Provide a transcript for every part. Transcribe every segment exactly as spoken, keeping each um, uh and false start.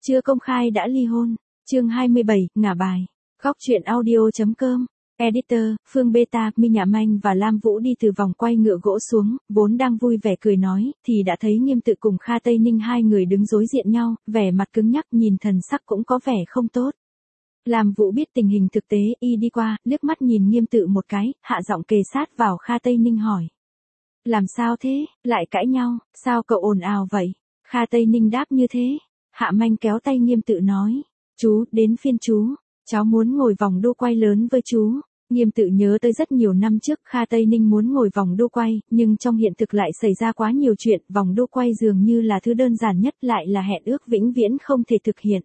chưa công khai đã ly hôn. Chương hai mươi bảy, ngả bài. Góc truyện audio.com. Editor, Phương Beta, Mi Nhã Manh và Lam Vũ đi từ vòng quay ngựa gỗ xuống, vốn đang vui vẻ cười nói, thì đã thấy Nghiêm Tự cùng Kha Tây Ninh hai người đứng đối diện nhau, vẻ mặt cứng nhắc nhìn thần sắc cũng có vẻ không tốt. Lam Vũ biết tình hình thực tế, y đi qua, liếc mắt nhìn Nghiêm Tự một cái, hạ giọng kề sát vào Kha Tây Ninh hỏi. Làm sao thế, lại cãi nhau, sao cậu ồn ào vậy? Kha Tây Ninh đáp như thế. Hạ Manh kéo tay Nghiêm Tự nói, chú, đến phiên chú. Cháu muốn ngồi vòng đua quay lớn với chú. Nghiêm Tự nhớ tới rất nhiều năm trước Kha Tây Ninh muốn ngồi vòng đua quay, nhưng trong hiện thực lại xảy ra quá nhiều chuyện, vòng đua quay dường như là thứ đơn giản nhất lại là hẹn ước vĩnh viễn không thể thực hiện.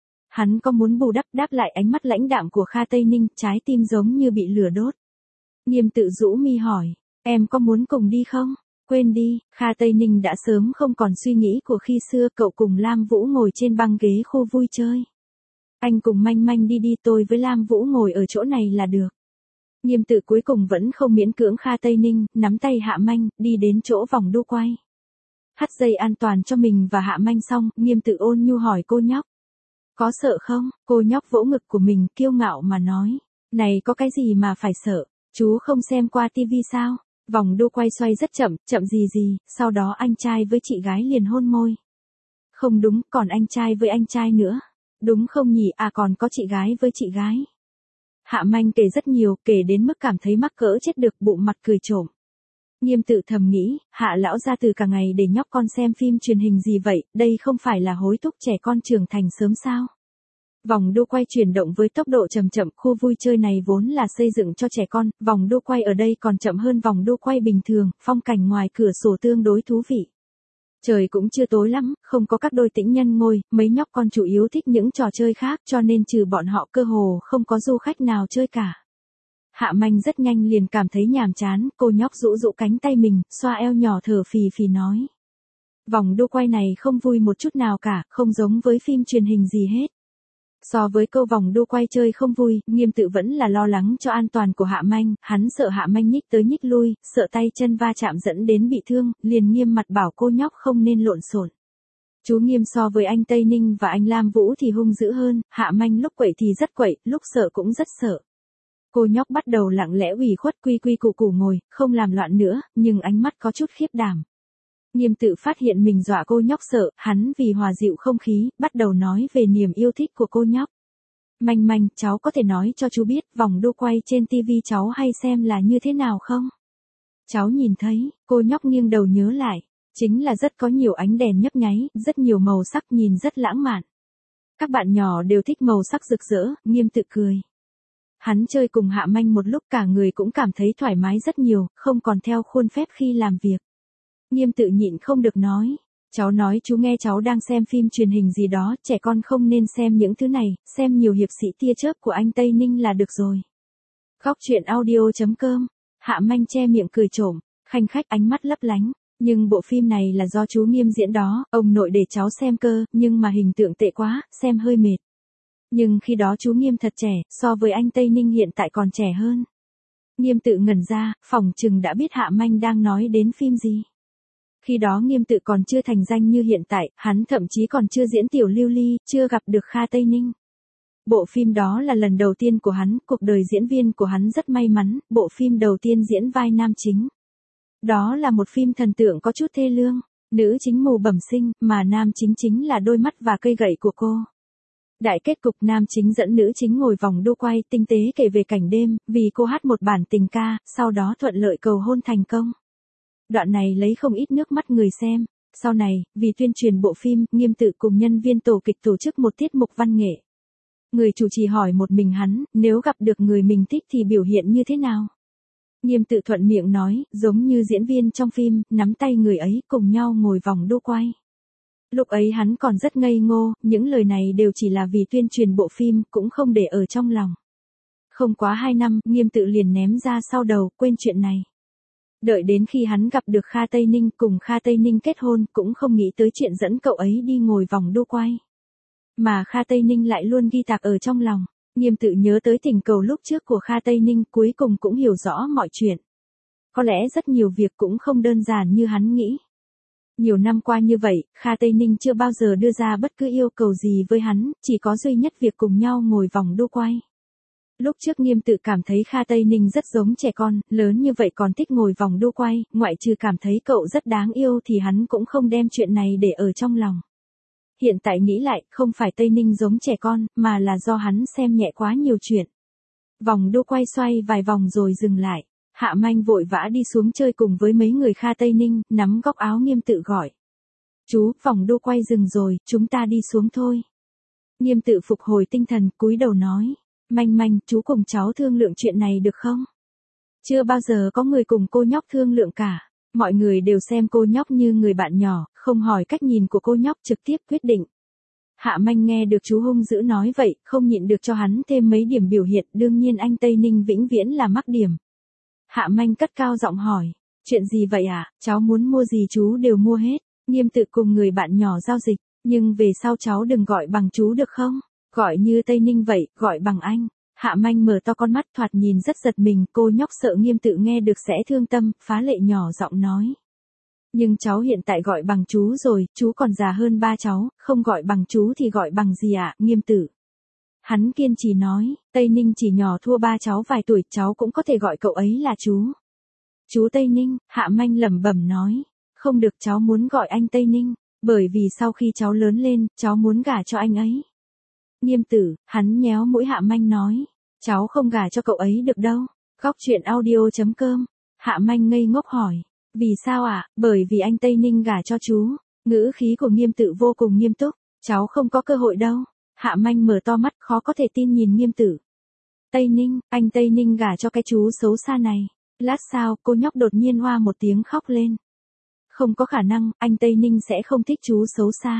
Hắn có muốn bù đắp đáp lại ánh mắt lãnh đạm của Kha Tây Ninh, trái tim giống như bị lửa đốt. Nghiêm Tự rũ mi hỏi, em có muốn cùng đi không? Quên đi, Kha Tây Ninh đã sớm không còn suy nghĩ của khi xưa cậu cùng Lam Vũ ngồi trên băng ghế khu vui chơi. Anh cùng Manh Manh đi đi, tôi với Lam Vũ ngồi ở chỗ này là được. Nghiêm Tự cuối cùng vẫn không miễn cưỡng Kha Tây Ninh, nắm tay Hạ Manh, đi đến chỗ vòng đua quay. Thắt dây an toàn cho mình và Hạ Manh xong, Nghiêm Tự ôn nhu hỏi cô nhóc. Có sợ không? Cô nhóc vỗ ngực của mình, kiêu ngạo mà nói. Này có cái gì mà phải sợ? Chú không xem qua tivi sao? Vòng đua quay xoay rất chậm, chậm gì gì, sau đó anh trai với chị gái liền hôn môi. Không đúng, còn anh trai với anh trai nữa. Đúng không nhỉ, à còn có chị gái với chị gái. Hạ Manh kể rất nhiều, kể đến mức cảm thấy mắc cỡ chết được, bụng mặt cười trộm. Nghiêm Tự thầm nghĩ, Hạ lão gia từ cả ngày để nhóc con xem phim truyền hình gì vậy, đây không phải là hối thúc trẻ con trưởng thành sớm sao? Vòng đua quay chuyển động với tốc độ chậm chậm, khu vui chơi này vốn là xây dựng cho trẻ con, vòng đua quay ở đây còn chậm hơn vòng đua quay bình thường, phong cảnh ngoài cửa sổ tương đối thú vị. Trời cũng chưa tối lắm, không có các đôi tĩnh nhân ngồi, mấy nhóc con chủ yếu thích những trò chơi khác cho nên trừ bọn họ cơ hồ không có du khách nào chơi cả. Hạ Manh rất nhanh liền cảm thấy nhàm chán, cô nhóc rũ rũ cánh tay mình, xoa eo nhỏ thở phì phì nói. Vòng đua quay này không vui một chút nào cả, không giống với phim truyền hình gì hết. So với câu vòng đua quay chơi không vui, Nghiêm Tự vẫn là lo lắng cho an toàn của Hạ Manh, hắn sợ Hạ Manh nhích tới nhích lui, sợ tay chân va chạm dẫn đến bị thương, liền nghiêm mặt bảo cô nhóc không nên lộn xộn. Chú Nghiêm so với anh Tây Ninh và anh Lam Vũ thì hung dữ hơn, Hạ Manh lúc quậy thì rất quậy, lúc sợ cũng rất sợ. Cô nhóc bắt đầu lặng lẽ ủy khuất quy quy củ củ ngồi, không làm loạn nữa, nhưng ánh mắt có chút khiếp đảm. Nghiêm Tự phát hiện mình dọa cô nhóc sợ, hắn vì hòa dịu không khí, bắt đầu nói về niềm yêu thích của cô nhóc. Manh Manh, cháu có thể nói cho chú biết vòng đua quay trên tivi cháu hay xem là như thế nào không? Cháu nhìn thấy, cô nhóc nghiêng đầu nhớ lại, chính là rất có nhiều ánh đèn nhấp nháy, rất nhiều màu sắc nhìn rất lãng mạn. Các bạn nhỏ đều thích màu sắc rực rỡ, Nghiêm Tự cười. Hắn chơi cùng Hạ Manh một lúc cả người cũng cảm thấy thoải mái rất nhiều, không còn theo khuôn phép khi làm việc. Nghiêm Tự nhịn không được nói, cháu nói chú nghe cháu đang xem phim truyền hình gì đó, trẻ con không nên xem những thứ này, xem nhiều hiệp sĩ tia chớp của anh Tây Ninh là được rồi. Góc truyện audio.com. Hạ Manh che miệng cười trộm, khanh khách ánh mắt lấp lánh, nhưng bộ phim này là do chú Nghiêm diễn đó, ông nội để cháu xem cơ, nhưng mà hình tượng tệ quá, xem hơi mệt. Nhưng khi đó chú Nghiêm thật trẻ, so với anh Tây Ninh hiện tại còn trẻ hơn. Nghiêm Tự ngẩn ra, phỏng chừng đã biết Hạ Manh đang nói đến phim gì. Khi đó Nghiêm Tự còn chưa thành danh như hiện tại, hắn thậm chí còn chưa diễn tiểu lưu ly, chưa gặp được Kha Tây Ninh. Bộ phim đó là lần đầu tiên của hắn, cuộc đời diễn viên của hắn rất may mắn, bộ phim đầu tiên diễn vai nam chính. Đó là một phim thần tượng có chút thê lương, nữ chính mù bẩm sinh, mà nam chính chính là đôi mắt và cây gậy của cô. Đại kết cục nam chính dẫn nữ chính ngồi vòng đua quay, tinh tế kể về cảnh đêm, vì cô hát một bản tình ca, sau đó thuận lợi cầu hôn thành công. Đoạn này lấy không ít nước mắt người xem. Sau này, vì tuyên truyền bộ phim, Nghiêm Tự cùng nhân viên tổ kịch tổ chức một tiết mục văn nghệ. Người chủ trì hỏi một mình hắn, nếu gặp được người mình thích thì biểu hiện như thế nào? Nghiêm Tự thuận miệng nói, giống như diễn viên trong phim, nắm tay người ấy cùng nhau ngồi vòng đua quay. Lúc ấy hắn còn rất ngây ngô, những lời này đều chỉ là vì tuyên truyền bộ phim, cũng không để ở trong lòng. Không quá hai năm, Nghiêm Tự liền ném ra sau đầu, quên chuyện này. Đợi đến khi hắn gặp được Kha Tây Ninh, cùng Kha Tây Ninh kết hôn, cũng không nghĩ tới chuyện dẫn cậu ấy đi ngồi vòng đua quay. Mà Kha Tây Ninh lại luôn ghi tạc ở trong lòng. Nghiêm Tự nhớ tới tình cầu lúc trước của Kha Tây Ninh, cuối cùng cũng hiểu rõ mọi chuyện. Có lẽ rất nhiều việc cũng không đơn giản như hắn nghĩ. Nhiều năm qua như vậy, Kha Tây Ninh chưa bao giờ đưa ra bất cứ yêu cầu gì với hắn, chỉ có duy nhất việc cùng nhau ngồi vòng đu quay. Lúc trước Nghiêm Tự cảm thấy Kha Tây Ninh rất giống trẻ con, lớn như vậy còn thích ngồi vòng đu quay, ngoại trừ cảm thấy cậu rất đáng yêu thì hắn cũng không đem chuyện này để ở trong lòng. Hiện tại nghĩ lại, không phải Tây Ninh giống trẻ con, mà là do hắn xem nhẹ quá nhiều chuyện. Vòng đu quay xoay vài vòng rồi dừng lại. Hạ Manh vội vã đi xuống chơi cùng với mấy người Kha Tây Ninh, nắm góc áo Nghiêm Tự gọi. Chú, vòng đu quay dừng rồi, chúng ta đi xuống thôi. Nghiêm Tự phục hồi tinh thần, cúi đầu nói. Manh Manh, chú cùng cháu thương lượng chuyện này được không? Chưa bao giờ có người cùng cô nhóc thương lượng cả. Mọi người đều xem cô nhóc như người bạn nhỏ, không hỏi cách nhìn của cô nhóc trực tiếp quyết định. Hạ Manh nghe được chú hung dữ nói vậy, không nhịn được cho hắn thêm mấy điểm biểu hiện, đương nhiên anh Tây Ninh vĩnh viễn là mắc điểm. Hạ Manh cất cao giọng hỏi, chuyện gì vậy à, cháu muốn mua gì chú đều mua hết. Nghiêm Tự cùng người bạn nhỏ giao dịch, nhưng về sau cháu đừng gọi bằng chú được không? Gọi như Tây Ninh vậy, gọi bằng anh. Hạ Manh mở to con mắt thoạt nhìn rất giật mình, cô nhóc sợ Nghiêm Tự nghe được sẽ thương tâm, phá lệ nhỏ giọng nói. Nhưng cháu hiện tại gọi bằng chú rồi, chú còn già hơn ba cháu, không gọi bằng chú thì gọi bằng gì ạ, à? Nghiêm Tự. Hắn kiên trì nói, Tây Ninh chỉ nhỏ thua ba cháu vài tuổi, cháu cũng có thể gọi cậu ấy là chú. Chú Tây Ninh, Hạ Manh lẩm bẩm nói, không được, cháu muốn gọi anh Tây Ninh, bởi vì sau khi cháu lớn lên, cháu muốn gả cho anh ấy. Nghiêm Tử, hắn nhéo mũi Hạ Manh nói, cháu không gả cho cậu ấy được đâu. Góc truyện audio chấm com. Hạ Manh ngây ngốc hỏi, vì sao ạ? À? Bởi vì anh Tây Ninh gả cho chú. Ngữ khí của Nghiêm Tự vô cùng nghiêm túc, cháu không có cơ hội đâu. Hạ Manh mở to mắt khó có thể tin nhìn Nghiêm Tử. Tây Ninh, anh Tây Ninh gả cho cái chú xấu xa này. Lát sau, cô nhóc đột nhiên hoa một tiếng khóc lên. Không có khả năng, anh Tây Ninh sẽ không thích chú xấu xa.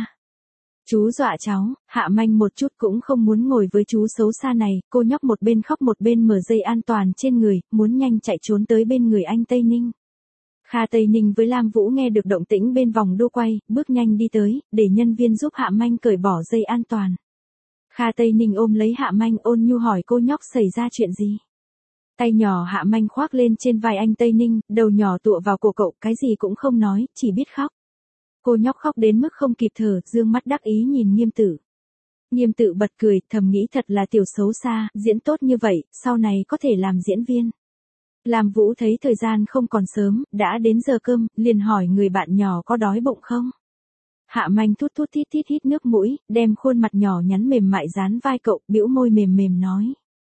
Chú dọa cháu, Hạ Manh một chút cũng không muốn ngồi với chú xấu xa này, cô nhóc một bên khóc một bên mở dây an toàn trên người, muốn nhanh chạy trốn tới bên người anh Tây Ninh. Kha Tây Ninh với Lam Vũ nghe được động tĩnh bên vòng đu quay, bước nhanh đi tới, để nhân viên giúp Hạ Manh cởi bỏ dây an toàn. Kha Tây Ninh ôm lấy Hạ Manh ôn nhu hỏi cô nhóc xảy ra chuyện gì. Tay nhỏ Hạ Manh khoác lên trên vai anh Tây Ninh, đầu nhỏ tựa vào cổ cậu, cái gì cũng không nói, chỉ biết khóc. Cô nhóc khóc đến mức không kịp thở, dương mắt đắc ý nhìn Nghiêm Tử. Nghiêm Tự bật cười, thầm nghĩ thật là tiểu xấu xa, diễn tốt như vậy, sau này có thể làm diễn viên. Lam Vũ thấy thời gian không còn sớm, đã đến giờ cơm, liền hỏi người bạn nhỏ có đói bụng không. Hạ Manh thút thút thít thít hít nước mũi, đem khuôn mặt nhỏ nhắn mềm mại dán vai cậu, bĩu môi mềm mềm nói.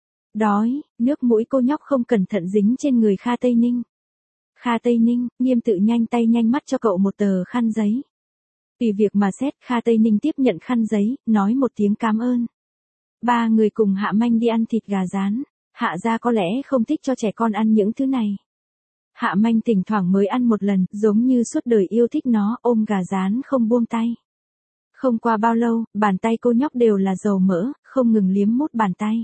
Đói, nước mũi cô nhóc không cẩn thận dính trên người Kha Tây Ninh. Kha Tây Ninh, Nghiêm Tự nhanh tay nhanh mắt cho cậu một tờ khăn giấy. Vì việc mà xét, Kha Tây Ninh tiếp nhận khăn giấy, nói một tiếng cảm ơn. Ba người cùng Hạ Manh đi ăn thịt gà rán. Hạ gia có lẽ không thích cho trẻ con ăn những thứ này. Hạ Manh thỉnh thoảng mới ăn một lần, giống như suốt đời yêu thích nó, ôm gà rán không buông tay. Không qua bao lâu, bàn tay cô nhóc đều là dầu mỡ, không ngừng liếm mút bàn tay.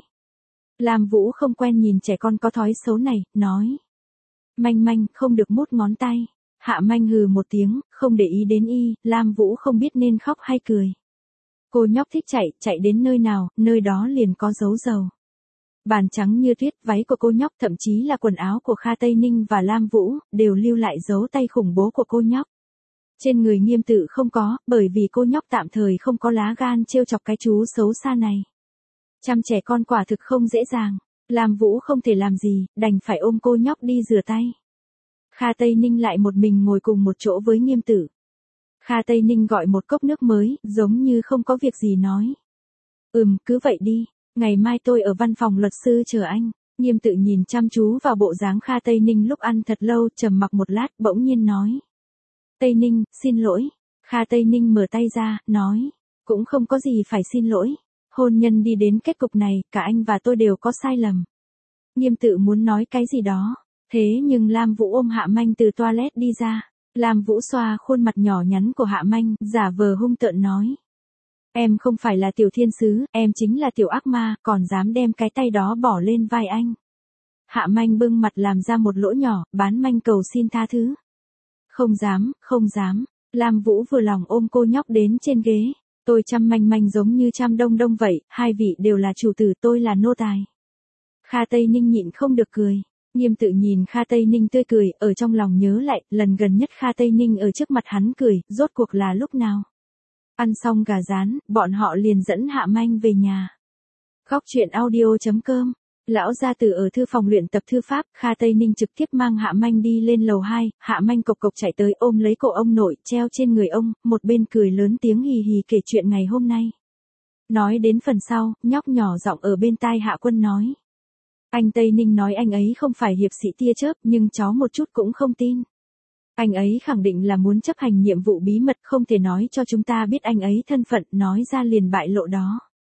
Lam Vũ không quen nhìn trẻ con có thói xấu này, nói. Manh Manh, không được mút ngón tay. Hạ Manh hừ một tiếng, không để ý đến y, Lam Vũ không biết nên khóc hay cười. Cô nhóc thích chạy, chạy đến nơi nào, nơi đó liền có dấu dầu. Bàn trắng như tuyết, váy của cô nhóc, thậm chí là quần áo của Kha Tây Ninh và Lam Vũ, đều lưu lại dấu tay khủng bố của cô nhóc. Trên người Nghiêm Tự không có, bởi vì cô nhóc tạm thời không có lá gan trêu chọc cái chú xấu xa này. Chăm trẻ con quả thực không dễ dàng, Lam Vũ không thể làm gì, đành phải ôm cô nhóc đi rửa tay. Kha Tây Ninh lại một mình ngồi cùng một chỗ với Nghiêm Tự. Kha Tây Ninh gọi một cốc nước mới, giống như không có việc gì nói. Ừm, cứ vậy đi. Ngày mai tôi ở văn phòng luật sư chờ anh. Nghiêm Tự nhìn chăm chú vào bộ dáng Kha Tây Ninh lúc ăn thật lâu, trầm mặc một lát, bỗng nhiên nói. Tây Ninh, xin lỗi. Kha Tây Ninh mở tay ra, nói. Cũng không có gì phải xin lỗi. Hôn nhân đi đến kết cục này, cả anh và tôi đều có sai lầm. Nghiêm Tự muốn nói cái gì đó. Thế nhưng Lam Vũ ôm Hạ Manh từ toilet đi ra. Lam Vũ xoa khuôn mặt nhỏ nhắn của Hạ Manh, giả vờ hung tợn nói. Em không phải là tiểu thiên sứ, em chính là tiểu ác ma, còn dám đem cái tay đó bỏ lên vai anh. Hạ Manh bưng mặt làm ra một lỗ nhỏ, bán manh cầu xin tha thứ. Không dám, không dám. Lam Vũ vừa lòng ôm cô nhóc đến trên ghế. Tôi chăm Manh Manh giống như chăm Đông Đông vậy, hai vị đều là chủ tử, tôi là nô tài. Kha Tây Ninh nhịn không được cười. Nghiêm Tự nhìn Kha Tây Ninh tươi cười, ở trong lòng nhớ lại, lần gần nhất Kha Tây Ninh ở trước mặt hắn cười, rốt cuộc là lúc nào. Ăn xong gà rán, bọn họ liền dẫn Hạ Manh về nhà. Góc truyện audio chấm com. Lão gia tử ở thư phòng luyện tập thư pháp, Kha Tây Ninh trực tiếp mang Hạ Manh đi lên lầu hai, Hạ Manh cộc cộc chạy tới ôm lấy cổ ông nội, treo trên người ông, một bên cười lớn tiếng hì hì kể chuyện ngày hôm nay. Nói đến phần sau, nhóc nhỏ giọng ở bên tai Hạ Quân nói. Anh Tây Ninh nói anh ấy không phải hiệp sĩ tia chớp, nhưng cháu một chút cũng không tin. Anh ấy khẳng định là muốn chấp hành nhiệm vụ bí mật, không thể nói cho chúng ta biết anh ấy thân phận, nói ra liền bại lộ đó.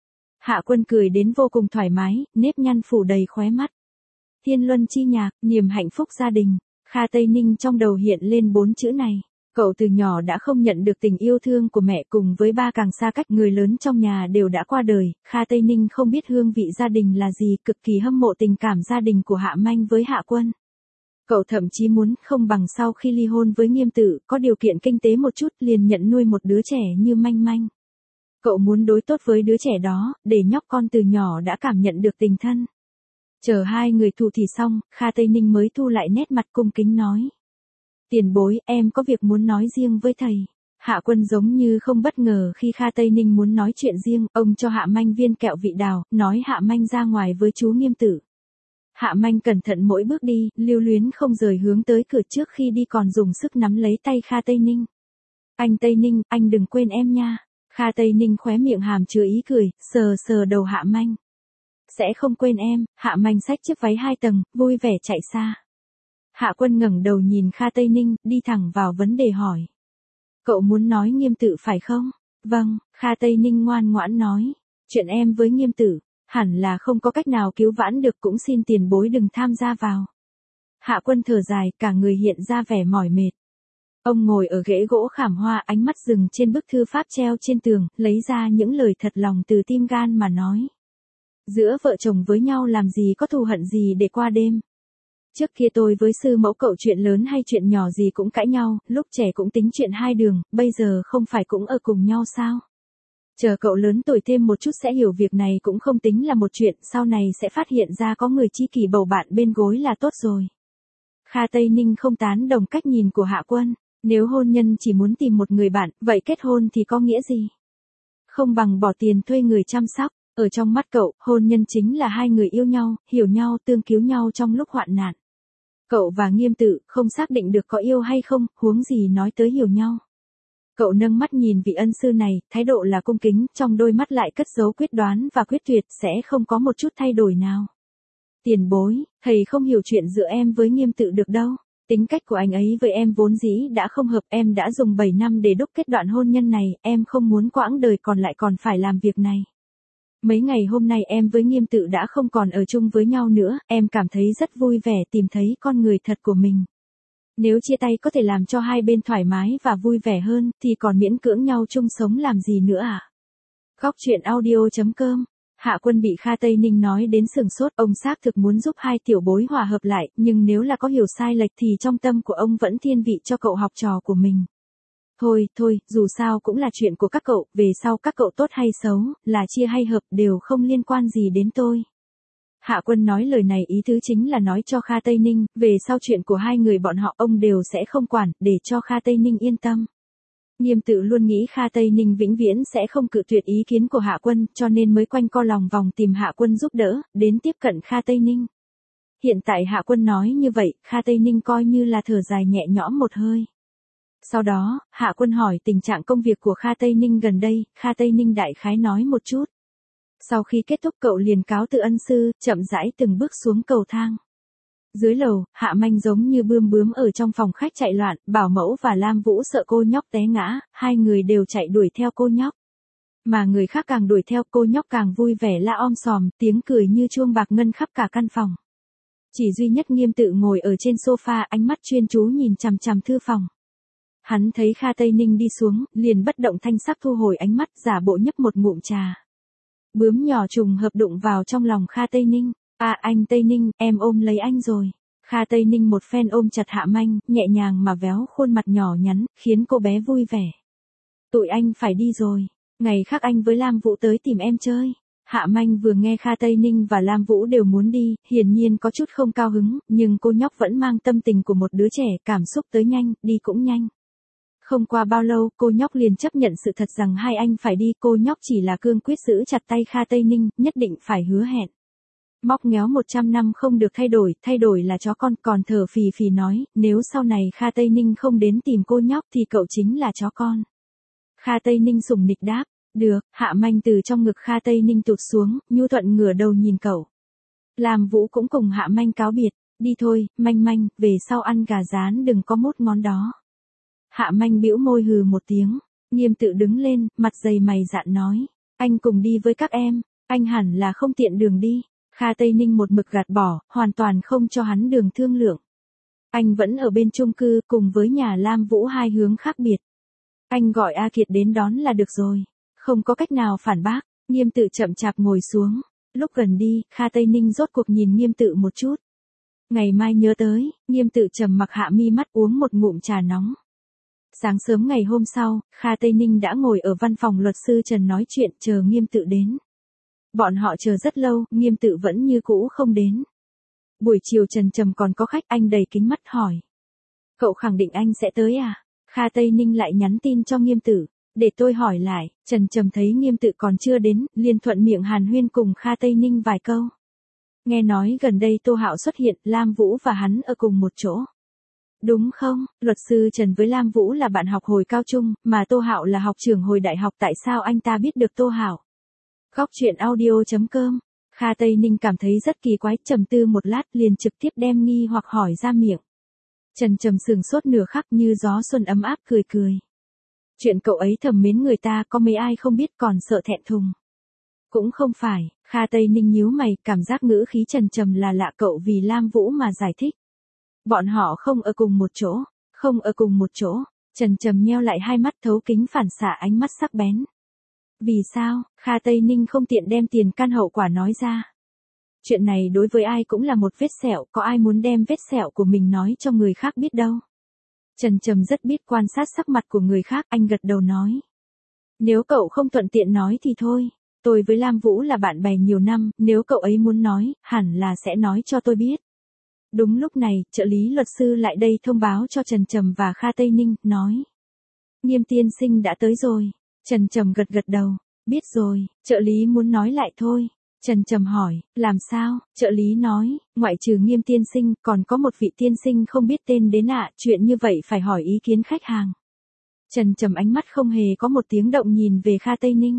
Hạ Quân cười đến vô cùng thoải mái, nếp nhăn phủ đầy khóe mắt. Thiên luân chi nhạc, niềm hạnh phúc gia đình. Kha Tây Ninh trong đầu hiện lên bốn chữ này. Cậu từ nhỏ đã không nhận được tình yêu thương của mẹ, cùng với ba càng xa cách, người lớn trong nhà đều đã qua đời. Kha Tây Ninh không biết hương vị gia đình là gì, cực kỳ hâm mộ tình cảm gia đình của Hạ Manh với Hạ Quân. Cậu thậm chí muốn không bằng sau khi ly hôn với Nghiêm Tự, có điều kiện kinh tế một chút liền nhận nuôi một đứa trẻ như Manh Manh. Cậu muốn đối tốt với đứa trẻ đó, để nhóc con từ nhỏ đã cảm nhận được tình thân. Chờ hai người thủ thì xong, Kha Tây Ninh mới thu lại nét mặt cung kính nói. Tiền bối, em có việc muốn nói riêng với thầy. Hạ Quân giống như không bất ngờ khi Kha Tây Ninh muốn nói chuyện riêng, ông cho Hạ Manh viên kẹo vị đào, nói Hạ Manh ra ngoài với chú Nghiêm Tự. Hạ Manh cẩn thận mỗi bước đi, lưu luyến không rời hướng tới cửa, trước khi đi còn dùng sức nắm lấy tay Kha Tây Ninh. Anh Tây Ninh, anh đừng quên em nha. Kha Tây Ninh khóe miệng hàm chứa ý cười, sờ sờ đầu Hạ Manh. Sẽ không quên em. Hạ Manh xách chiếc váy hai tầng, vui vẻ chạy xa. Hạ Quân ngẩng đầu nhìn Kha Tây Ninh, đi thẳng vào vấn đề hỏi. Cậu muốn nói Nghiêm Tự phải không? Vâng, Kha Tây Ninh ngoan ngoãn nói. Chuyện em với Nghiêm Tự, hẳn là không có cách nào cứu vãn được, cũng xin tiền bối đừng tham gia vào. Hạ Quân thở dài, cả người hiện ra vẻ mỏi mệt. Ông ngồi ở ghế gỗ khảm hoa, ánh mắt dừng trên bức thư pháp treo trên tường, lấy ra những lời thật lòng từ tim gan mà nói. Giữa vợ chồng với nhau làm gì có thù hận gì để qua đêm. Trước kia tôi với sư mẫu cậu chuyện lớn hay chuyện nhỏ gì cũng cãi nhau, lúc trẻ cũng tính chuyện hai đường, bây giờ không phải cũng ở cùng nhau sao? Chờ cậu lớn tuổi thêm một chút sẽ hiểu việc này cũng không tính là một chuyện, sau này sẽ phát hiện ra có người tri kỷ bầu bạn bên gối là tốt rồi. Kha Tây Ninh không tán đồng cách nhìn của Hạ Quân. Nếu hôn nhân chỉ muốn tìm một người bạn, vậy kết hôn thì có nghĩa gì? Không bằng bỏ tiền thuê người chăm sóc. Ở trong mắt cậu, hôn nhân chính là hai người yêu nhau, hiểu nhau, tương cứu nhau trong lúc hoạn nạn. Cậu và Nghiêm Tự không xác định được có yêu hay không, huống gì nói tới hiểu nhau. Cậu nâng mắt nhìn vị ân sư này, thái độ là cung kính, trong đôi mắt lại cất giấu quyết đoán và quyết tuyệt, sẽ không có một chút thay đổi nào. Tiền bối, thầy không hiểu chuyện giữa em với Nghiêm Tự được đâu. Tính cách của anh ấy với em vốn dĩ đã không hợp, em đã dùng bảy năm để đúc kết đoạn hôn nhân này, em không muốn quãng đời còn lại còn phải làm việc này. Mấy ngày hôm nay em với Nghiêm Tự đã không còn ở chung với nhau nữa, em cảm thấy rất vui vẻ tìm thấy con người thật của mình. Nếu chia tay có thể làm cho hai bên thoải mái và vui vẻ hơn, thì còn miễn cưỡng nhau chung sống làm gì nữa à? Góc truyện audio chấm com. Hạ Quân bị Kha Tây Ninh nói đến sừng sốt, ông xác thực muốn giúp hai tiểu bối hòa hợp lại, nhưng nếu là có hiểu sai lệch thì trong tâm của ông vẫn thiên vị cho cậu học trò của mình. Thôi, thôi, dù sao cũng là chuyện của các cậu, về sau các cậu tốt hay xấu, là chia hay hợp đều không liên quan gì đến tôi. Hạ Quân nói lời này ý tứ chính là nói cho Kha Tây Ninh, về sau chuyện của hai người bọn họ ông đều sẽ không quản, để cho Kha Tây Ninh yên tâm. Nghiêm Tự luôn nghĩ Kha Tây Ninh vĩnh viễn sẽ không cự tuyệt ý kiến của Hạ Quân, cho nên mới quanh co lòng vòng tìm Hạ Quân giúp đỡ, đến tiếp cận Kha Tây Ninh. Hiện tại Hạ Quân nói như vậy, Kha Tây Ninh coi như là thở dài nhẹ nhõm một hơi. Sau đó, Hạ Quân hỏi tình trạng công việc của Kha Tây Ninh gần đây, Kha Tây Ninh đại khái nói một chút. Sau khi kết thúc cậu liền cáo từ ân sư, chậm rãi từng bước xuống cầu thang. Dưới lầu, Hạ Manh giống như bươm bướm ở trong phòng khách chạy loạn, Bảo Mẫu và Lam Vũ sợ cô nhóc té ngã, hai người đều chạy đuổi theo cô nhóc. Mà người khác càng đuổi theo, cô nhóc càng vui vẻ la om sòm, tiếng cười như chuông bạc ngân khắp cả căn phòng. Chỉ duy nhất Nghiêm Tự ngồi ở trên sofa, ánh mắt chuyên chú nhìn chằm chằm thư phòng. Hắn thấy Kha Tây Ninh đi xuống, liền bất động thanh sắc thu hồi ánh mắt, giả bộ nhấp một ngụm trà. Bướm nhỏ trùng hợp đụng vào trong lòng Kha Tây Ninh. À anh Tây Ninh, em ôm lấy anh rồi. Kha Tây Ninh một phen ôm chặt Hạ Manh, nhẹ nhàng mà véo khuôn mặt nhỏ nhắn, khiến cô bé vui vẻ. Tụi anh phải đi rồi. Ngày khác anh với Lam Vũ tới tìm em chơi. Hạ Manh vừa nghe Kha Tây Ninh và Lam Vũ đều muốn đi, hiển nhiên có chút không cao hứng, nhưng cô nhóc vẫn mang tâm tình của một đứa trẻ, cảm xúc tới nhanh, đi cũng nhanh. Không qua bao lâu, cô nhóc liền chấp nhận sự thật rằng hai anh phải đi, cô nhóc chỉ là cương quyết giữ chặt tay Kha Tây Ninh, nhất định phải hứa hẹn. Móc ngéo một trăm năm không được thay đổi, thay đổi là chó con, còn thở phì phì nói, nếu sau này Kha Tây Ninh không đến tìm cô nhóc thì cậu chính là chó con. Kha Tây Ninh sủng nịch đáp, được. Hạ Manh từ trong ngực Kha Tây Ninh tụt xuống, nhu thuận ngửa đầu nhìn cậu. Lam Vũ cũng cùng Hạ Manh cáo biệt, đi thôi, Manh Manh, về sau ăn gà rán đừng có mốt ngón đó. Hạ Manh bĩu môi hừ một tiếng, Nghiêm Tự đứng lên, mặt dày mày dạn nói, anh cùng đi với các em, anh hẳn là không tiện đường đi. Kha Tây Ninh một mực gạt bỏ, hoàn toàn không cho hắn đường thương lượng. Anh vẫn ở bên chung cư cùng với nhà Lam Vũ hai hướng khác biệt. Anh gọi A Kiệt đến đón là được rồi. Không có cách nào phản bác, Nghiêm Tự chậm chạp ngồi xuống. Lúc gần đi, Kha Tây Ninh rốt cuộc nhìn Nghiêm Tự một chút. Ngày mai nhớ tới, Nghiêm Tự trầm mặc hạ mi mắt uống một ngụm trà nóng. Sáng sớm ngày hôm sau, Kha Tây Ninh đã ngồi ở văn phòng luật sư Trần nói chuyện chờ Nghiêm Tự đến. Bọn họ chờ rất lâu, Nghiêm Tự vẫn như cũ không đến. Buổi chiều Trần Trầm còn có khách, anh đầy kính mắt hỏi. Cậu khẳng định anh sẽ tới à? Kha Tây Ninh lại nhắn tin cho Nghiêm Tự. Để tôi hỏi lại, Trần Trầm thấy Nghiêm Tự còn chưa đến, liền thuận miệng hàn huyên cùng Kha Tây Ninh vài câu. Nghe nói gần đây Tô Hạo xuất hiện, Lam Vũ và hắn ở cùng một chỗ. Đúng không? Luật sư Trần với Lam Vũ là bạn học hồi cao trung, mà Tô Hạo là học trưởng hồi đại học, tại sao anh ta biết được Tô Hạo? Góc truyện audio chấm com. Kha Tây Ninh cảm thấy rất kỳ quái, trầm tư một lát liền trực tiếp đem nghi hoặc hỏi ra miệng. Trần Trầm sừng sốt nửa khắc như gió xuân ấm áp cười cười. Chuyện cậu ấy thầm mến người ta có mấy ai không biết còn sợ thẹn thùng. Cũng không phải, Kha Tây Ninh nhíu mày, cảm giác ngữ khí Trần Trầm là lạ, cậu vì Lam Vũ mà giải thích. Bọn họ không ở cùng một chỗ, không ở cùng một chỗ. Trần Trầm nheo lại hai mắt, thấu kính phản xạ ánh mắt sắc bén. Vì sao? Kha Tây Ninh không tiện đem tiền căn hậu quả nói ra. Chuyện này đối với ai cũng là một vết sẹo, có ai muốn đem vết sẹo của mình nói cho người khác biết đâu. Trần Trầm rất biết quan sát sắc mặt của người khác, anh gật đầu nói. Nếu cậu không thuận tiện nói thì thôi, tôi với Lam Vũ là bạn bè nhiều năm, nếu cậu ấy muốn nói, hẳn là sẽ nói cho tôi biết. Đúng lúc này, trợ lý luật sư lại đây thông báo cho Trần Trầm và Kha Tây Ninh, nói. Nghiêm tiên sinh đã tới rồi. Trần Trầm gật gật đầu, biết rồi, trợ lý muốn nói lại thôi. Trần Trầm hỏi, làm sao? Trợ lý nói, ngoại trừ Nghiêm tiên sinh, còn có một vị tiên sinh không biết tên đến ạ, chuyện như vậy phải hỏi ý kiến khách hàng. Trần Trầm ánh mắt không hề có một tiếng động nhìn về Kha Tây Ninh.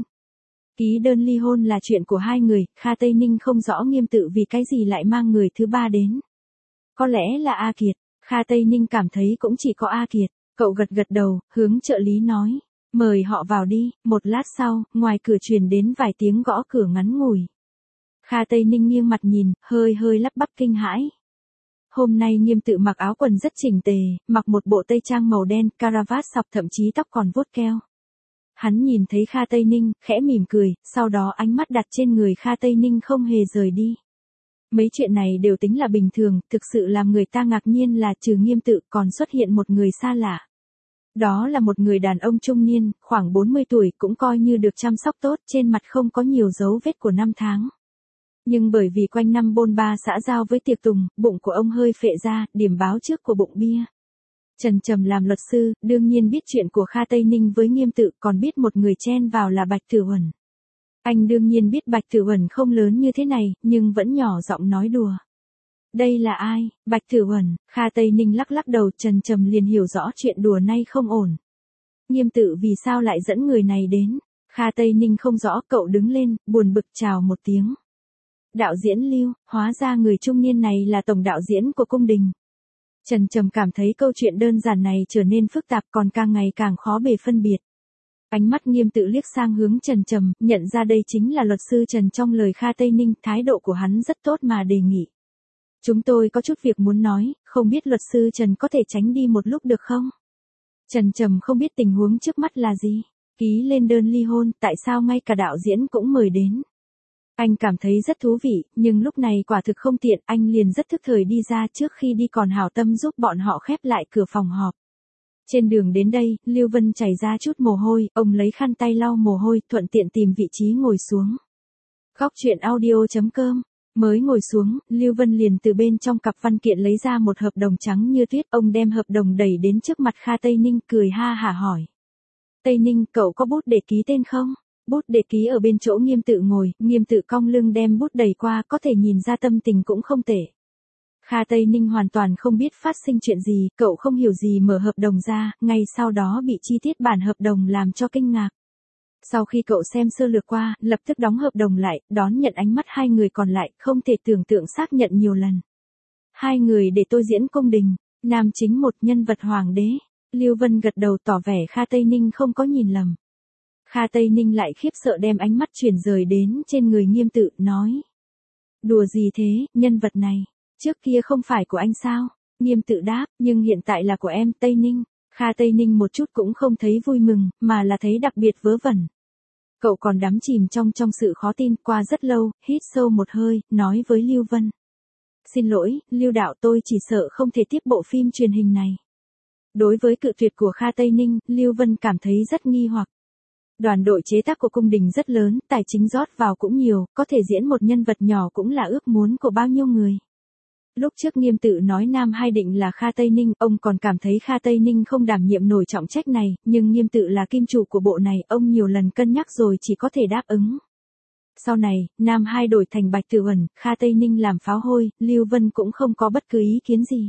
Ký đơn ly hôn là chuyện của hai người, Kha Tây Ninh không rõ Nghiêm Tự vì cái gì lại mang người thứ ba đến. Có lẽ là A Kiệt, Kha Tây Ninh cảm thấy cũng chỉ có A Kiệt, cậu gật gật đầu, hướng trợ lý nói, mời họ vào đi. Một lát sau, ngoài cửa truyền đến vài tiếng gõ cửa ngắn ngủi. Kha Tây Ninh nghiêng mặt nhìn, hơi hơi lắp bắp kinh hãi. Hôm nay Nghiêm Tự mặc áo quần rất chỉnh tề, mặc một bộ tây trang màu đen, caravat sọc, thậm chí tóc còn vuốt keo. Hắn nhìn thấy Kha Tây Ninh, khẽ mỉm cười, sau đó ánh mắt đặt trên người Kha Tây Ninh không hề rời đi. Mấy chuyện này đều tính là bình thường, thực sự làm người ta ngạc nhiên là trừ Nghiêm Tự còn xuất hiện một người xa lạ. Đó là một người đàn ông trung niên, khoảng bốn mươi tuổi, cũng coi như được chăm sóc tốt, trên mặt không có nhiều dấu vết của năm tháng. Nhưng bởi vì quanh năm bôn ba xã giao với tiệc tùng, bụng của ông hơi phệ ra, điểm báo trước của bụng bia. Trần Trầm làm luật sư, đương nhiên biết chuyện của Kha Tây Ninh với Nghiêm Tự, còn biết một người chen vào là Bạch Tử Huẩn. Anh đương nhiên biết Bạch Tử Huẩn không lớn như thế này, nhưng vẫn nhỏ giọng nói đùa. Đây là ai? Bạch Tử Huẩn. Kha Tây Ninh lắc lắc đầu, Trần Trầm liền hiểu rõ chuyện đùa nay không ổn. Nghiêm Tự vì sao lại dẫn người này đến? Kha Tây Ninh không rõ, cậu đứng lên, buồn bực chào một tiếng. Đạo diễn Lưu, hóa ra người trung niên này là tổng đạo diễn của cung đình. Trần Trầm cảm thấy câu chuyện đơn giản này trở nên phức tạp, còn càng ngày càng khó bề phân biệt. Ánh mắt Nghiêm Tự liếc sang hướng Trần Trầm, nhận ra đây chính là luật sư Trần trong lời Kha Tây Ninh, thái độ của hắn rất tốt mà đề nghị. Chúng tôi có chút việc muốn nói, không biết luật sư Trần có thể tránh đi một lúc được không? Trần Trầm không biết tình huống trước mắt là gì. Ký lên đơn ly hôn, tại sao ngay cả đạo diễn cũng mời đến? Anh cảm thấy rất thú vị, nhưng lúc này quả thực không tiện, anh liền rất thức thời đi ra, trước khi đi còn hảo tâm giúp bọn họ khép lại cửa phòng họp. Trên đường đến đây, Lưu Vân chảy ra chút mồ hôi, ông lấy khăn tay lau mồ hôi, thuận tiện tìm vị trí ngồi xuống. Góc chuyện audio chấm com. Mới ngồi xuống, Lưu Vân liền từ bên trong cặp văn kiện lấy ra một hợp đồng trắng như tuyết. Ông đem hợp đồng đẩy đến trước mặt Kha Tây Ninh, cười ha hả hỏi. Tây Ninh, cậu có bút để ký tên không? Bút để ký ở bên chỗ Nghiêm Tự ngồi, Nghiêm Tự cong lưng đem bút đẩy qua, có thể nhìn ra tâm tình cũng không tệ. Kha Tây Ninh hoàn toàn không biết phát sinh chuyện gì, cậu không hiểu gì mở hợp đồng ra, ngay sau đó bị chi tiết bản hợp đồng làm cho kinh ngạc. Sau khi cậu xem sơ lược qua, lập tức đóng hợp đồng lại, đón nhận ánh mắt hai người còn lại, không thể tưởng tượng xác nhận nhiều lần. Hai người để tôi diễn cung đình, nam chính một nhân vật hoàng đế. Lưu Vân gật đầu tỏ vẻ Kha Tây Ninh không có nhìn lầm. Kha Tây Ninh lại khiếp sợ đem ánh mắt chuyển rời đến trên người Nghiêm Tự, nói. Đùa gì thế, nhân vật này, trước kia không phải của anh sao? Nghiêm Tự đáp, nhưng hiện tại là của em, Tây Ninh. Kha Tây Ninh một chút cũng không thấy vui mừng, mà là thấy đặc biệt vớ vẩn. Cậu còn đắm chìm trong trong sự khó tin, qua rất lâu, hít sâu một hơi, nói với Lưu Vân. Xin lỗi, Lưu đạo, tôi chỉ sợ không thể tiếp bộ phim truyền hình này. Đối với cự tuyệt của Kha Tây Ninh, Lưu Vân cảm thấy rất nghi hoặc. Đoàn đội chế tác của cung đình rất lớn, tài chính rót vào cũng nhiều, có thể diễn một nhân vật nhỏ cũng là ước muốn của bao nhiêu người. Lúc trước Nghiêm Tự nói nam hai định là Kha Tây Ninh, ông còn cảm thấy Kha Tây Ninh không đảm nhiệm nổi trọng trách này, nhưng Nghiêm Tự là kim chủ của bộ này, ông nhiều lần cân nhắc rồi chỉ có thể đáp ứng. Sau này, nam hai đổi thành Bạch Tử Uẩn, Kha Tây Ninh làm pháo hôi, Lưu Vân cũng không có bất cứ ý kiến gì.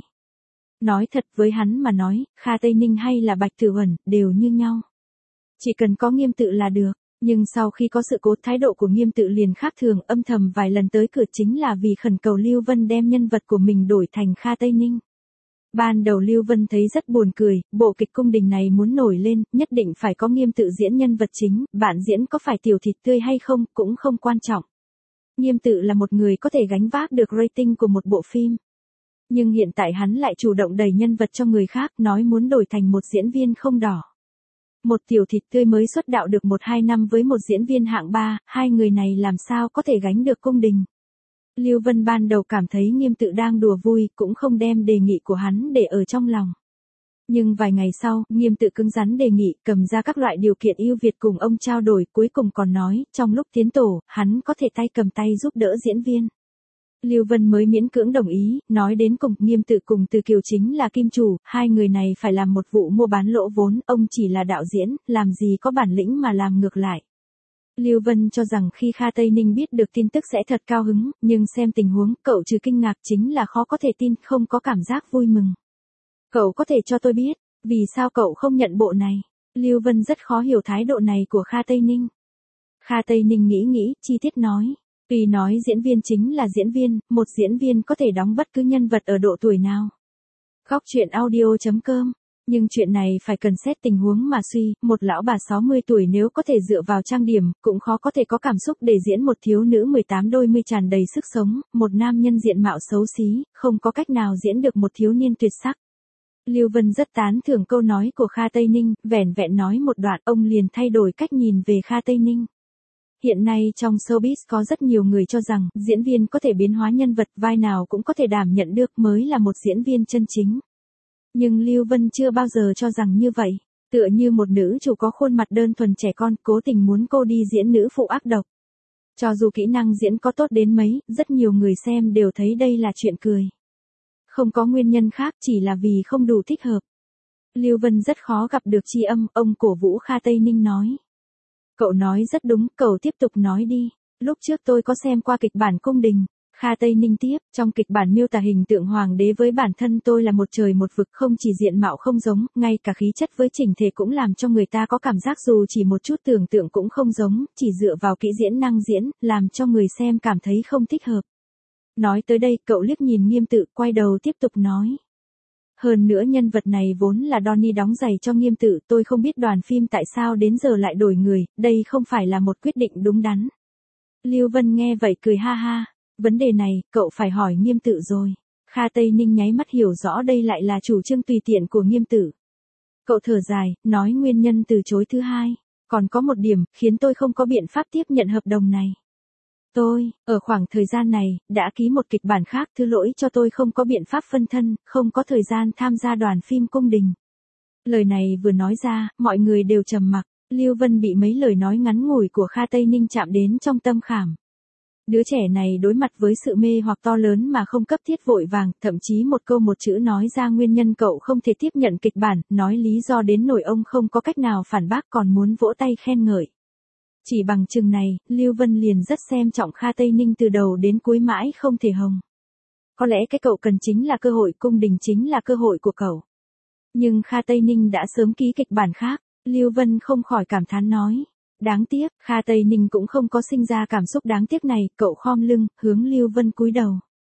Nói thật với hắn mà nói, Kha Tây Ninh hay là Bạch Tử Uẩn, đều như nhau. Chỉ cần có Nghiêm Tự là được. Nhưng sau khi có sự cố, thái độ của Nghiêm Tự liền khác thường, âm thầm vài lần tới cửa chính là vì khẩn cầu Lưu Vân đem nhân vật của mình đổi thành Kha Tây Ninh. Ban đầu Lưu Vân thấy rất buồn cười, bộ kịch cung đình này muốn nổi lên, nhất định phải có Nghiêm Tự diễn nhân vật chính, bạn diễn có phải tiểu thịt tươi hay không, cũng không quan trọng. Nghiêm Tự là một người có thể gánh vác được rating của một bộ phim. Nhưng hiện tại hắn lại chủ động đẩy nhân vật cho người khác, nói muốn đổi thành một diễn viên không đỏ. Một tiểu thịt tươi mới xuất đạo được một hai năm với một diễn viên hạng ba, hai người này làm sao có thể gánh được cung đình. Lưu Vân ban đầu cảm thấy Nghiêm Tự đang đùa vui, cũng không đem đề nghị của hắn để ở trong lòng. Nhưng vài ngày sau, Nghiêm Tự cứng rắn đề nghị, cầm ra các loại điều kiện ưu việt cùng ông trao đổi, cuối cùng còn nói, trong lúc tiến tổ, hắn có thể tay cầm tay giúp đỡ diễn viên. Lưu Vân mới miễn cưỡng đồng ý, nói đến cùng, Nghiêm Tự cùng Từ Kiều chính là kim chủ, hai người này phải làm một vụ mua bán lỗ vốn, ông chỉ là đạo diễn, làm gì có bản lĩnh mà làm ngược lại. Lưu Vân cho rằng khi Kha Tây Ninh biết được tin tức sẽ thật cao hứng, nhưng xem tình huống, cậu trừ kinh ngạc chính là khó có thể tin, không có cảm giác vui mừng. Cậu có thể cho tôi biết, vì sao cậu không nhận bộ này? Lưu Vân rất khó hiểu thái độ này của Kha Tây Ninh. Kha Tây Ninh nghĩ nghĩ, chi tiết nói. Tuy nói diễn viên chính là diễn viên, một diễn viên có thể đóng bất cứ nhân vật ở độ tuổi nào. Góc chuyện audio chấm com. Nhưng chuyện này phải cần xét tình huống mà suy, một lão bà sáu mươi tuổi nếu có thể dựa vào trang điểm, cũng khó có thể có cảm xúc để diễn một thiếu nữ mười tám đôi mươi tràn đầy sức sống, một nam nhân diện mạo xấu xí, không có cách nào diễn được một thiếu niên tuyệt sắc. Lưu Vân rất tán thưởng câu nói của Kha Tây Ninh, vẻn vẹn nói một đoạn, ông liền thay đổi cách nhìn về Kha Tây Ninh. Hiện nay trong showbiz có rất nhiều người cho rằng, diễn viên có thể biến hóa nhân vật, vai nào cũng có thể đảm nhận được mới là một diễn viên chân chính. Nhưng Lưu Vân chưa bao giờ cho rằng như vậy, tựa như một nữ chủ có khuôn mặt đơn thuần trẻ con, cố tình muốn cô đi diễn nữ phụ ác độc. Cho dù kỹ năng diễn có tốt đến mấy, rất nhiều người xem đều thấy đây là chuyện cười. Không có nguyên nhân khác, chỉ là vì không đủ thích hợp. Lưu Vân rất khó gặp được tri âm, ông cổ vũ Kha Tây Ninh nói. Cậu nói rất đúng, cậu tiếp tục nói đi. Lúc trước tôi có xem qua kịch bản cung đình. Kha Tây Ninh tiếp, trong kịch bản miêu tả hình tượng hoàng đế với bản thân tôi là một trời một vực, không chỉ diện mạo không giống, ngay cả khí chất với chỉnh thể cũng làm cho người ta có cảm giác dù chỉ một chút tưởng tượng cũng không giống, chỉ dựa vào kỹ diễn năng diễn, làm cho người xem cảm thấy không thích hợp. Nói tới đây, cậu liếc nhìn Nghiêm Tự, quay đầu tiếp tục nói. Hơn nữa nhân vật này vốn là Donnie đóng giày cho Nghiêm Tự, tôi không biết đoàn phim tại sao đến giờ lại đổi người, đây không phải là một quyết định đúng đắn. Lưu Vân nghe vậy cười ha ha, vấn đề này, cậu phải hỏi Nghiêm Tự rồi. Kha Tây Ninh nháy mắt hiểu rõ đây lại là chủ trương tùy tiện của Nghiêm Tự. Cậu thở dài, nói nguyên nhân từ chối thứ hai, còn có một điểm, khiến tôi không có biện pháp tiếp nhận hợp đồng này. Tôi, ở khoảng thời gian này, đã ký một kịch bản khác, thứ lỗi cho tôi không có biện pháp phân thân, không có thời gian tham gia đoàn phim cung đình. Lời này vừa nói ra, mọi người đều trầm mặc, Lưu Vân bị mấy lời nói ngắn ngủi của Kha Tây Ninh chạm đến trong tâm khảm. Đứa trẻ này đối mặt với sự mê hoặc to lớn mà không cấp thiết vội vàng, thậm chí một câu một chữ nói ra nguyên nhân cậu không thể tiếp nhận kịch bản, nói lý do đến nỗi ông không có cách nào phản bác còn muốn vỗ tay khen ngợi. Chỉ bằng chừng này, Lưu Vân liền rất xem trọng Kha Tây Ninh từ đầu đến cuối mãi không thể hồng. Có lẽ cái cậu cần chính là cơ hội, cung đình chính là cơ hội của cậu. Nhưng Kha Tây Ninh đã sớm ký kịch bản khác, Lưu Vân không khỏi cảm thán nói. Đáng tiếc, Kha Tây Ninh cũng không có sinh ra cảm xúc đáng tiếc này, cậu khom lưng, hướng Lưu Vân cúi đầu.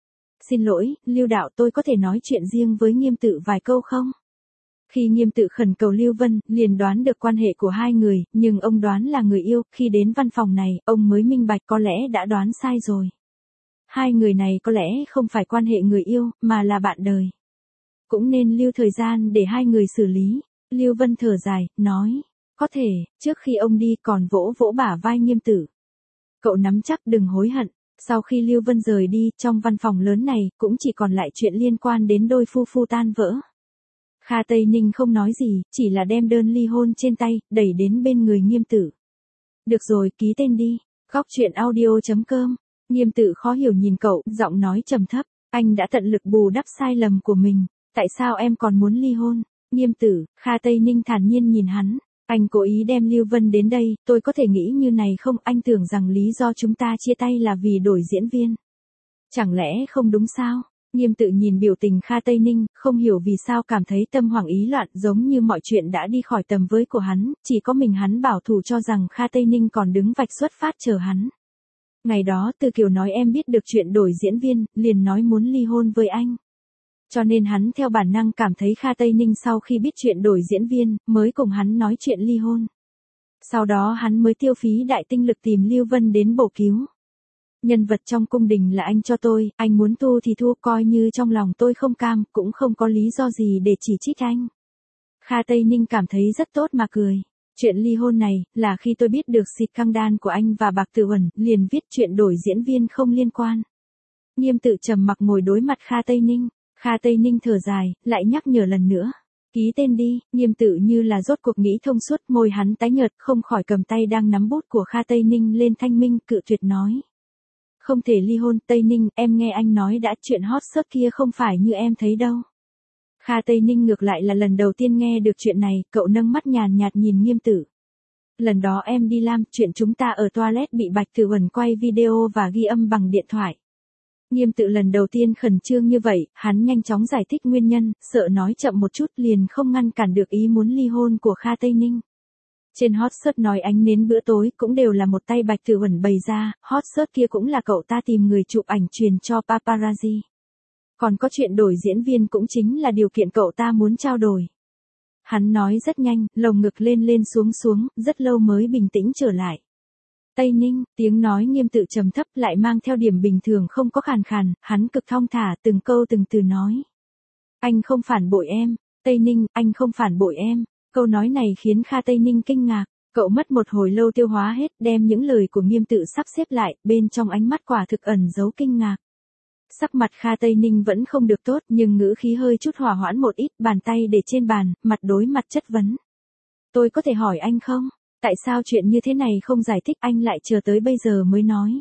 Xin lỗi, Lưu đạo, tôi có thể nói chuyện riêng với Nghiêm Tự vài câu không? Khi Nghiêm Tự khẩn cầu Lưu Vân, liền đoán được quan hệ của hai người, nhưng ông đoán là người yêu, khi đến văn phòng này, ông mới minh bạch có lẽ đã đoán sai rồi. Hai người này có lẽ không phải quan hệ người yêu, mà là bạn đời. Cũng nên lưu thời gian để hai người xử lý. Lưu Vân thở dài, nói. Có thể, trước khi ông đi còn vỗ vỗ bả vai Nghiêm Tử. Cậu nắm chắc đừng hối hận. Sau khi Lưu Vân rời đi, trong văn phòng lớn này, cũng chỉ còn lại chuyện liên quan đến đôi phu phu tan vỡ. Kha Tây Ninh không nói gì, chỉ là đem đơn ly hôn trên tay, đẩy đến bên người Nghiêm Tử. Được rồi, ký tên đi. Góc truyện audio chấm com. Nghiêm Tử khó hiểu nhìn cậu, giọng nói trầm thấp. Anh đã tận lực bù đắp sai lầm của mình. Tại sao em còn muốn ly hôn? Nghiêm Tử, Kha Tây Ninh thản nhiên nhìn hắn. Anh cố ý đem Lưu Vân đến đây, tôi có thể nghĩ như này không? Anh tưởng rằng lý do chúng ta chia tay là vì đổi diễn viên. Chẳng lẽ không đúng sao? Nghiêm Tự nhìn biểu tình Kha Tây Ninh, không hiểu vì sao cảm thấy tâm hoảng ý loạn, giống như mọi chuyện đã đi khỏi tầm với của hắn, chỉ có mình hắn bảo thủ cho rằng Kha Tây Ninh còn đứng vạch xuất phát chờ hắn. Ngày đó Từ Kiều nói em biết được chuyện đổi diễn viên, liền nói muốn ly hôn với anh. Cho nên hắn theo bản năng cảm thấy Kha Tây Ninh sau khi biết chuyện đổi diễn viên, mới cùng hắn nói chuyện ly hôn. Sau đó hắn mới tiêu phí đại tinh lực tìm Lưu Vân đến bổ cứu. Nhân vật trong cung đình là anh cho tôi, anh muốn thu thì thu, coi như trong lòng tôi không cam, cũng không có lý do gì để chỉ trích anh. Kha Tây Ninh cảm thấy rất tốt mà cười. Chuyện ly hôn này, là khi tôi biết được xịt căng đan của anh và Bạc Tử Uẩn, liền viết chuyện đổi diễn viên không liên quan. Nghiêm Tự trầm mặc ngồi đối mặt Kha Tây Ninh. Kha Tây Ninh thở dài, lại nhắc nhở lần nữa. Ký tên đi. Nghiêm Tự như là rốt cuộc nghĩ thông suốt, môi hắn tái nhợt, không khỏi cầm tay đang nắm bút của Kha Tây Ninh lên thanh minh, cự tuyệt nói. Không thể ly hôn. Tây Ninh, em nghe anh nói đã, chuyện hot search kia không phải như em thấy đâu. Kha Tây Ninh ngược lại là lần đầu tiên nghe được chuyện này, cậu nâng mắt nhàn nhạt nhìn Nghiêm Tử. Lần đó em đi làm, chuyện chúng ta ở toilet bị Bạch Tử Uẩn quay video và ghi âm bằng điện thoại. Nghiêm Tự lần đầu tiên khẩn trương như vậy, hắn nhanh chóng giải thích nguyên nhân, sợ nói chậm một chút liền không ngăn cản được ý muốn ly hôn của Kha Tây Ninh. Trên hot search nói ánh nến bữa tối cũng đều là một tay Bạch Tử Uẩn bày ra, hot search kia cũng là cậu ta tìm người chụp ảnh truyền cho paparazzi. Còn có chuyện đổi diễn viên cũng chính là điều kiện cậu ta muốn trao đổi. Hắn nói rất nhanh, lồng ngực lên lên xuống xuống, rất lâu mới bình tĩnh trở lại. Tây Ninh, tiếng nói Nghiêm Tự trầm thấp lại mang theo điểm bình thường không có khàn khàn, hắn cực thong thả từng câu từng từ nói. Anh không phản bội em. Tây Ninh, anh không phản bội em. Câu nói này khiến Kha Tây Ninh kinh ngạc, cậu mất một hồi lâu tiêu hóa hết, đem những lời của Nghiêm Tự sắp xếp lại, bên trong ánh mắt quả thực ẩn giấu kinh ngạc. Sắc mặt Kha Tây Ninh vẫn không được tốt, nhưng ngữ khí hơi chút hỏa hoãn một ít, bàn tay để trên bàn, mặt đối mặt chất vấn. Tôi có thể hỏi anh không? Tại sao chuyện như thế này không giải thích, anh lại chờ tới bây giờ mới nói?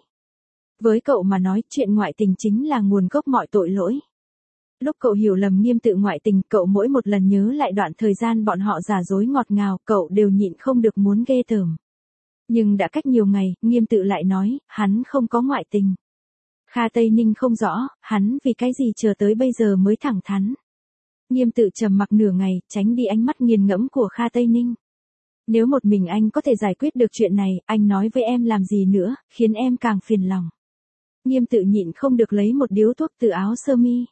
Với cậu mà nói, chuyện ngoại tình chính là nguồn gốc mọi tội lỗi. Lúc cậu hiểu lầm Nghiêm Tự ngoại tình, cậu mỗi một lần nhớ lại đoạn thời gian bọn họ giả dối ngọt ngào, cậu đều nhịn không được muốn ghê tởm. Nhưng đã cách nhiều ngày, Nghiêm Tự lại nói, hắn không có ngoại tình. Kha Tây Ninh không rõ, hắn vì cái gì chờ tới bây giờ mới thẳng thắn. Nghiêm Tự trầm mặc nửa ngày, tránh đi ánh mắt nghiền ngẫm của Kha Tây Ninh. Nếu một mình anh có thể giải quyết được chuyện này, anh nói với em làm gì nữa, khiến em càng phiền lòng. Nghiêm Tự nhịn không được lấy một điếu thuốc từ áo sơ mi.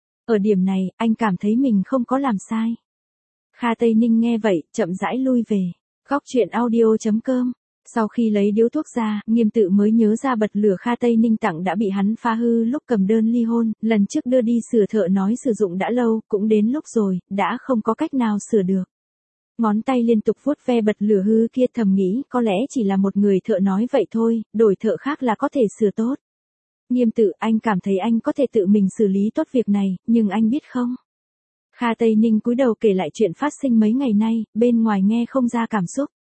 Ở điểm này, anh cảm thấy mình không có làm sai. Kha Tây Ninh nghe vậy, chậm rãi lui về. Góc truyện audio chấm com. Sau khi lấy điếu thuốc ra, Nghiêm Tự mới nhớ ra bật lửa Kha Tây Ninh tặng đã bị hắn phá hư lúc cầm đơn ly hôn, lần trước đưa đi sửa thợ nói sử dụng đã lâu, cũng đến lúc rồi, đã không có cách nào sửa được. Ngón tay liên tục vuốt ve bật lửa hư kia, thầm nghĩ có lẽ chỉ là một người thợ nói vậy thôi, đổi thợ khác là có thể sửa tốt. Nghiêm Tự, anh cảm thấy anh có thể tự mình xử lý tốt việc này, nhưng anh biết không? Kha Tây Ninh cúi đầu kể lại chuyện phát sinh mấy ngày nay, bên ngoài nghe không ra cảm xúc.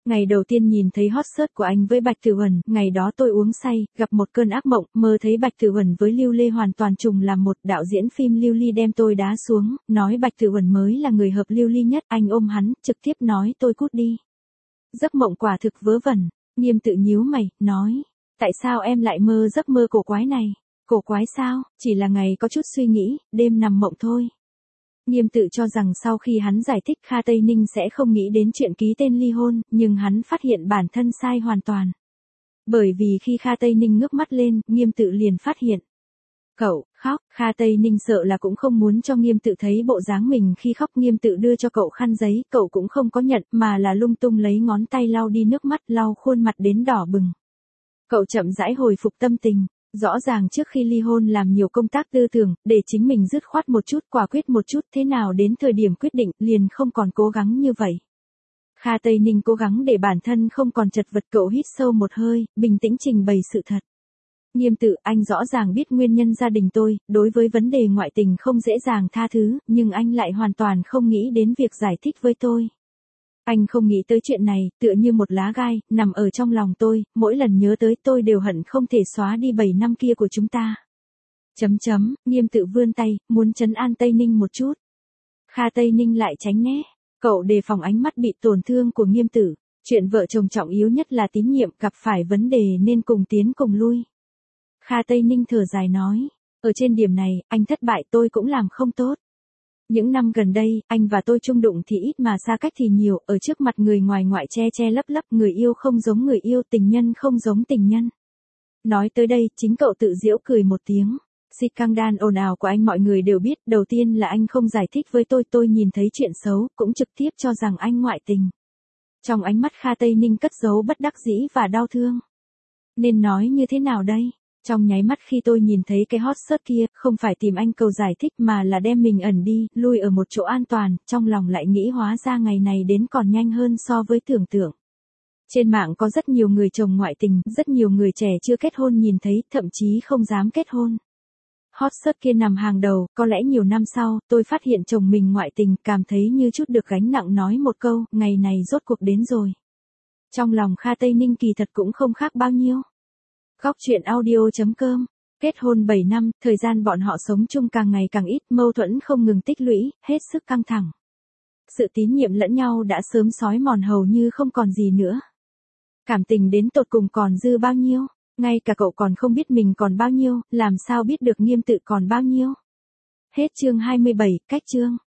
Ngày đầu tiên nhìn thấy hot search của anh với Bạch Tử Uẩn, ngày đó tôi uống say, gặp một cơn ác mộng, mơ thấy Bạch Tử Uẩn với Lưu Lê hoàn toàn trùng làm một. Đạo diễn phim Lưu Ly đem tôi đá xuống, nói Bạch Tử Uẩn mới là người hợp Lưu Ly nhất, anh ôm hắn, trực tiếp nói tôi cút đi. Giấc mộng quả thực vớ vẩn. Nghiêm Tự nhíu mày, nói, tại sao em lại mơ giấc mơ cổ quái này? Cổ quái sao, chỉ là ngày có chút suy nghĩ, đêm nằm mộng thôi. Nghiêm Tự cho rằng sau khi hắn giải thích Kha Tây Ninh sẽ không nghĩ đến chuyện ký tên ly hôn, nhưng hắn phát hiện bản thân sai hoàn toàn. Bởi vì khi Kha Tây Ninh ngước mắt lên, Nghiêm Tự liền phát hiện. Cậu, khóc, Kha Tây Ninh sợ là cũng không muốn cho Nghiêm Tự thấy bộ dáng mình khi khóc. Nghiêm Tự đưa cho cậu khăn giấy, cậu cũng không có nhận, mà là lung tung lấy ngón tay lau đi nước mắt, lau khuôn mặt đến đỏ bừng. Cậu chậm rãi hồi phục tâm tình. Rõ ràng trước khi ly hôn làm nhiều công tác tư tưởng, để chính mình dứt khoát một chút, quả quyết một chút, thế nào đến thời điểm quyết định, liền không còn cố gắng như vậy. Kha Tây Ninh cố gắng để bản thân không còn chật vật, cậu hít sâu một hơi, bình tĩnh trình bày sự thật. Nghiêm Tự, anh rõ ràng biết nguyên nhân gia đình tôi, đối với vấn đề ngoại tình không dễ dàng tha thứ, nhưng anh lại hoàn toàn không nghĩ đến việc giải thích với tôi. Anh không nghĩ tới chuyện này, tựa như một lá gai, nằm ở trong lòng tôi, mỗi lần nhớ tới tôi đều hận không thể xóa đi bảy năm kia của chúng ta. Chấm chấm, Nghiêm Tự vươn tay, muốn trấn an Tây Ninh một chút. Kha Tây Ninh lại tránh né, cậu đề phòng ánh mắt bị tổn thương của Nghiêm Tự. Chuyện vợ chồng trọng yếu nhất là tín nhiệm, gặp phải vấn đề nên cùng tiến cùng lui. Kha Tây Ninh thở dài nói, ở trên điểm này, anh thất bại, tôi cũng làm không tốt. Những năm gần đây, anh và tôi chung đụng thì ít mà xa cách thì nhiều, ở trước mặt người ngoài ngoại che che lấp lấp, người yêu không giống người yêu, tình nhân không giống tình nhân. Nói tới đây, chính cậu tự giễu cười một tiếng. Scandal ồn ào của anh mọi người đều biết, đầu tiên là anh không giải thích với tôi, tôi nhìn thấy chuyện xấu, cũng trực tiếp cho rằng anh ngoại tình. Trong ánh mắt Kha Tây Ninh cất giấu bất đắc dĩ và đau thương. Nên nói như thế nào đây? Trong nháy mắt khi tôi nhìn thấy cái hot search kia, không phải tìm anh cầu giải thích mà là đem mình ẩn đi, lui ở một chỗ an toàn, trong lòng lại nghĩ hóa ra ngày này đến còn nhanh hơn so với tưởng tượng. Trên mạng có rất nhiều người chồng ngoại tình, rất nhiều người trẻ chưa kết hôn nhìn thấy, thậm chí không dám kết hôn. Hot search kia nằm hàng đầu, có lẽ nhiều năm sau, tôi phát hiện chồng mình ngoại tình, cảm thấy như chút được gánh nặng, nói một câu, ngày này rốt cuộc đến rồi. Trong lòng Kha Tây Ninh kỳ thật cũng không khác bao nhiêu. Góc truyện audio chấm com. Kết hôn bảy năm, thời gian bọn họ sống chung càng ngày càng ít, mâu thuẫn không ngừng tích lũy, hết sức căng thẳng. Sự tín nhiệm lẫn nhau đã sớm xói mòn hầu như không còn gì nữa. Cảm tình đến tột cùng còn dư bao nhiêu, ngay cả cậu còn không biết mình còn bao nhiêu, làm sao biết được Nghiêm Tự còn bao nhiêu. Hết chương hai mươi bảy, cách chương.